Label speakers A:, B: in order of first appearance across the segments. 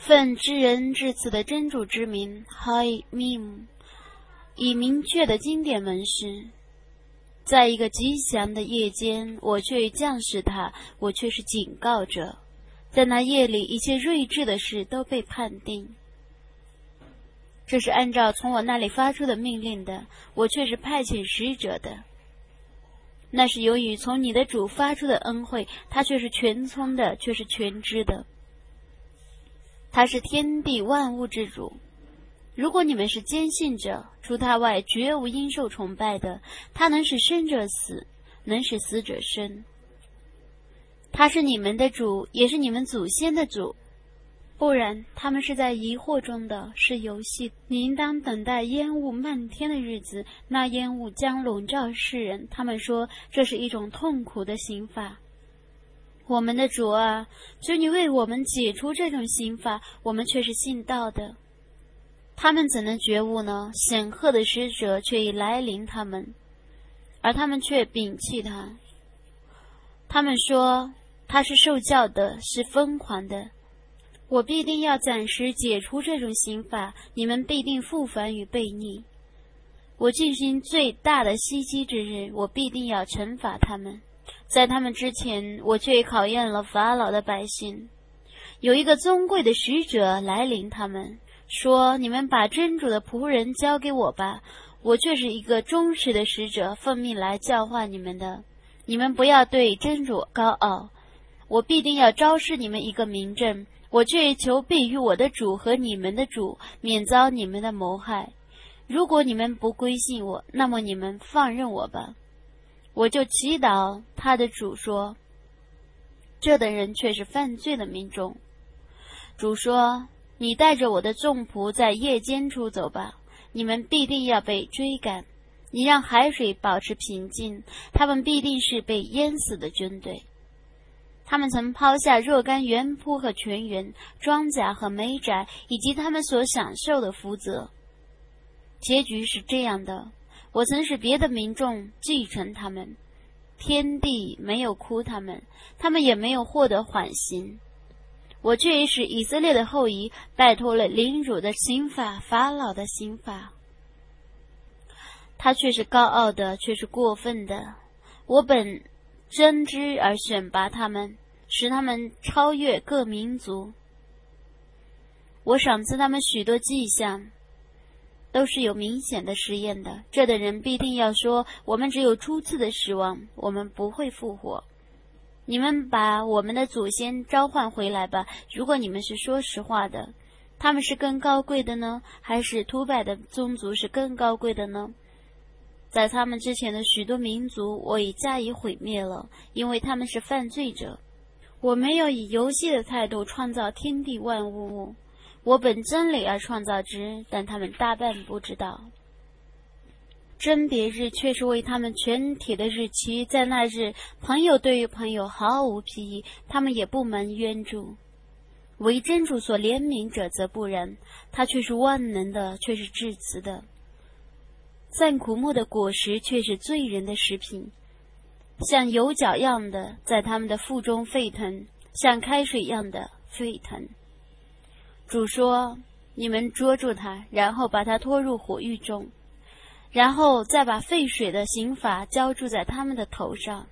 A: 奉知人至此的真主之名 Hai Mim， 以明确的经典文士，在一个吉祥的夜间，我却降示他，我却是警告者。在那夜里，一切睿智的事都被判定。这是按照从我那里发出的命令的，我却是派遣使者的。那是由于从你的主发出的恩惠，他却是全聪的，却是全知的。他是天地万物之主。如果你们是坚信者，除他外绝无应受崇拜的。他能使生者死，能使死者生。他是你们的主，也是你们祖先的主。不然他们是在疑惑中的，是游戏。你应当等待烟雾漫天的日子，那烟雾将笼罩世人。他们说这是一种痛苦的刑罚。我们的主啊，求你为我们解除这种刑罚，我们却是信道的。他们怎能觉悟呢？显赫的使者却已来临他们，而他们却摒弃他。他们说他是受教的，是疯狂的。我必定要暂时解除这种刑罚，你们必定复返与悖逆。我进行最大的袭击之日，我必定要惩罚他们。在他们之前，我却考验了法老的百姓。有一个尊贵的使者来临他们，说：你们把真主的仆人交给我吧，我却是一个忠实的使者，奉命来教化你们的。你们不要对真主高傲，我必定要昭示你们一个明证。我却求必于我的主和你们的主，免遭你们的谋害。如果你们不归信我，那么你们放任我吧。我就祈祷他的主说，这等人却是犯罪的民众。主说，你带着我的众仆在夜间出走吧，你们必定要被追赶。你让海水保持平静，他们必定是被淹死的军队。他们曾抛下若干园圃和泉源、庄稼和煤宅，以及他们所享受的福泽。结局是这样的，我曾使别的民众继承他们，天地没有哭他们，他们也没有获得缓刑。我却也使以色列的后裔拜托了领主的刑罚，法老的刑罚。他却是高傲的，却是过分的。我本真知而选拔他们，使他们超越各民族。我赏赐他们许多迹象，都是有明显的实验的。这等人必定要说，我们只有初次的失望，我们不会复活。你们把我们的祖先召唤回来吧，如果你们是说实话的。他们是更高贵的呢，还是突拜的宗族是更高贵的呢？在他们之前的许多民族，我已加以毁灭了，因为他们是犯罪者。我没有以游戏的态度创造天地万物，我本真理而创造之，但他们大半不知道。甄别日却是为他们全体的日期，在那日，朋友对于朋友毫无裨益，他们也不蒙冤助。为真主所怜悯者则不然，他却是万能的，却是至慈的。赞苦木的果实却是罪人的食品，像油角样的在他们的腹中沸腾，像开水样的沸腾。主说，你们捉住他，然后把他拖入火狱中，然后再把沸水的刑罚浇筑在他们的头上。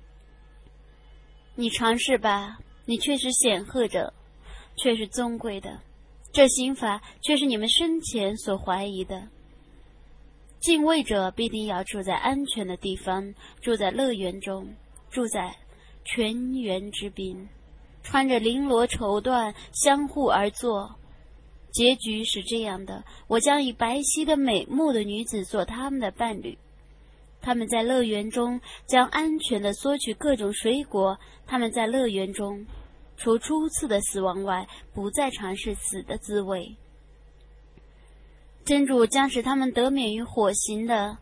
A: 你尝试吧，你却是显赫者，却是尊贵的，这刑罚却是你们生前所怀疑的。敬畏者必定要住在安全的地方，住在乐园中，住在泉源之滨，穿着绫罗绸缎，相互而坐。结局是这样的，我将以白皙的美目的女子做他们的伴侣。他们在乐园中将安全地索取各种水果，他们在乐园中除初次的死亡外，不再尝试死的滋味。真主将使他们得免于火刑的，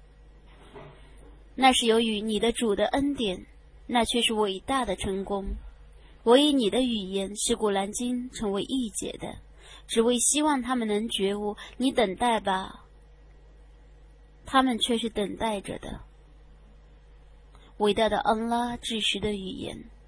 A: 那是由于你的主的恩典，那却是伟大的成功。我以你的语言使古兰经成为易解的，只为希望他们能觉悟。你等待吧，他们却是等待着的。伟大的安拉至实的语言。